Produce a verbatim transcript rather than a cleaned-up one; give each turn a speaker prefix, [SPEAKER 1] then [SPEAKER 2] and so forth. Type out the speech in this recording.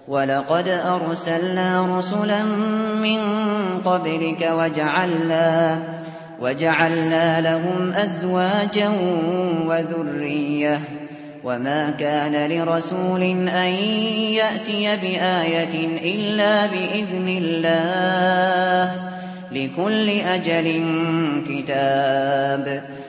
[SPEAKER 1] وَلَقَدْ أَرْسَلْنَا رُسُلًا مِّن قَبْلِكَ وَجَعَلْنَا وَجَعَلْنَا لَهُمْ أَزْوَاجًا وَذُرِّيَّةً ۚ وَمَا كَانَ لِرَسُولٍ أَن يَأْتِيَ بِآيَةٍ إِلَّا بِإِذْنِ اللَّهِ ۗ لِكُلِّ أَجَلٍ كِتَابٌ